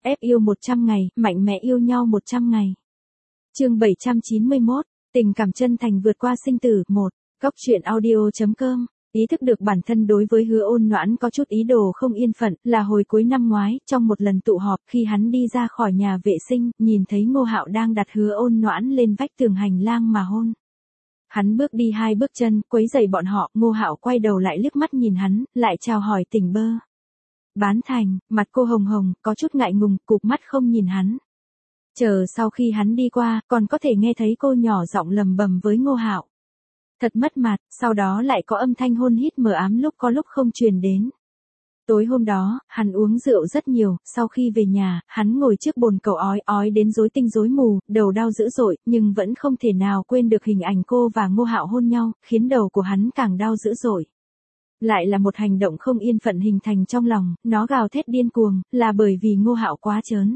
Ép yêu 100 ngày, mạnh mẽ yêu nhau 100 ngày. Chương 791, tình cảm chân thành vượt qua sinh tử. 1. Góc truyện audio.com. Ý thức được bản thân đối với Hứa Ôn Noãn có chút ý đồ không yên phận, là hồi cuối năm ngoái, trong một lần tụ họp, khi hắn đi ra khỏi nhà vệ sinh, nhìn thấy Ngô Hạo đang đặt Hứa Ôn Noãn lên vách tường hành lang mà hôn. Hắn bước đi 2 bước chân, quấy rầy bọn họ, Ngô Hạo quay đầu lại liếc mắt nhìn hắn, lại chào hỏi tỉnh bơ. Bán Thành, mặt cô hồng hồng, có chút ngại ngùng, cụp mắt không nhìn hắn. Chờ sau khi hắn đi qua, còn có thể nghe thấy cô nhỏ giọng lầm bầm với Ngô Hạo. Thật mất mặt, sau đó lại có âm thanh hôn hít mờ ám lúc có lúc không truyền đến. Tối hôm đó, hắn uống rượu rất nhiều, sau khi về nhà, hắn ngồi trước bồn cầu ói ói đến rối tinh rối mù, đầu đau dữ dội, nhưng vẫn không thể nào quên được hình ảnh cô và Ngô Hạo hôn nhau, khiến đầu của hắn càng đau dữ dội. Lại là một hành động không yên phận hình thành trong lòng, nó gào thét điên cuồng, là bởi vì Ngô Hạo quá trớn.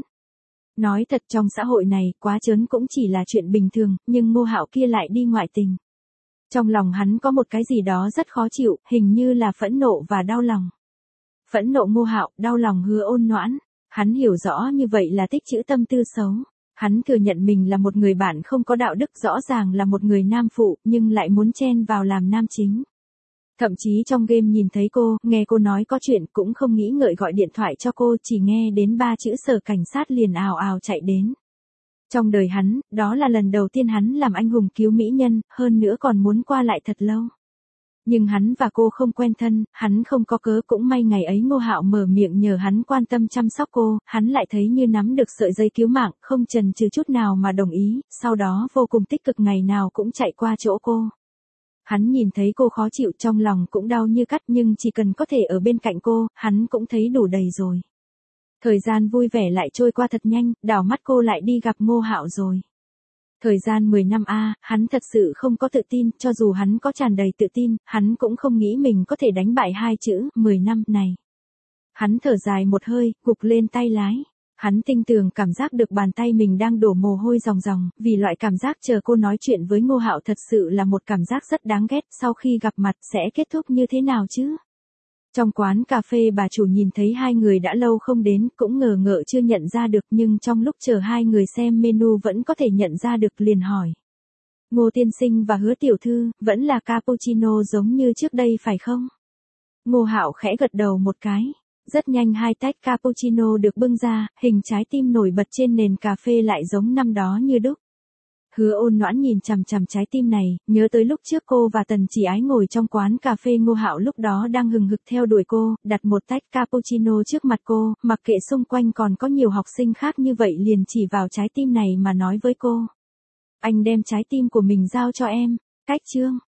Nói thật, trong xã hội này, quá trớn cũng chỉ là chuyện bình thường, nhưng Ngô Hạo kia lại đi ngoại tình. Trong lòng hắn có một cái gì đó rất khó chịu, hình như là phẫn nộ và đau lòng. Phẫn nộ Ngô Hạo, đau lòng Hứa Ôn Noãn. Hắn hiểu rõ như vậy là tích trữ tâm tư xấu. Hắn thừa nhận mình là một người bạn không có đạo đức, rõ ràng là một người nam phụ, nhưng lại muốn chen vào làm nam chính. Thậm chí trong game nhìn thấy cô, nghe cô nói có chuyện, cũng không nghĩ ngợi gọi điện thoại cho cô, chỉ nghe đến 3 chữ sở cảnh sát liền ào ào chạy đến. Trong đời hắn, đó là lần đầu tiên hắn làm anh hùng cứu mỹ nhân, hơn nữa còn muốn qua lại thật lâu. Nhưng hắn và cô không quen thân, hắn không có cớ, cũng may ngày ấy Ngô Hạo mở miệng nhờ hắn quan tâm chăm sóc cô, hắn lại thấy như nắm được sợi dây cứu mạng, không chần chừ chút nào mà đồng ý, sau đó vô cùng tích cực ngày nào cũng chạy qua chỗ cô. Hắn nhìn thấy cô khó chịu trong lòng cũng đau như cắt, nhưng chỉ cần có thể ở bên cạnh cô, hắn cũng thấy đủ đầy rồi. Thời gian vui vẻ lại trôi qua thật nhanh, đảo mắt cô lại đi gặp Ngô Hạo rồi. Thời gian 10 năm hắn thật sự không có tự tin, cho dù hắn có tràn đầy tự tin, hắn cũng không nghĩ mình có thể đánh bại 2 chữ 10 năm này. Hắn thở dài một hơi, gục lên tay lái. Hắn tinh tường cảm giác được bàn tay mình đang đổ mồ hôi ròng ròng, vì loại cảm giác chờ cô nói chuyện với Ngô Hạo thật sự là một cảm giác rất đáng ghét, sau khi gặp mặt sẽ kết thúc như thế nào chứ? Trong quán cà phê bà chủ nhìn thấy 2 người đã lâu không đến, cũng ngờ ngợ chưa nhận ra được, nhưng trong lúc chờ 2 người xem menu vẫn có thể nhận ra được, liền hỏi. Ngô tiên sinh và Hứa tiểu thư, vẫn là cappuccino giống như trước đây phải không? Ngô Hạo khẽ gật đầu một cái. Rất nhanh 2 tách cappuccino được bưng ra, hình trái tim nổi bật trên nền cà phê lại giống năm đó như đúc. Hứa Ôn Noãn nhìn chằm chằm trái tim này, nhớ tới lúc trước cô và Tần Chỉ Ái ngồi trong quán cà phê, Ngô Hạo lúc đó đang hừng hực theo đuổi cô, đặt một tách cappuccino trước mặt cô, mặc kệ xung quanh còn có nhiều học sinh khác như vậy, liền chỉ vào trái tim này mà nói với cô. Anh đem trái tim của mình giao cho em. Cách chương.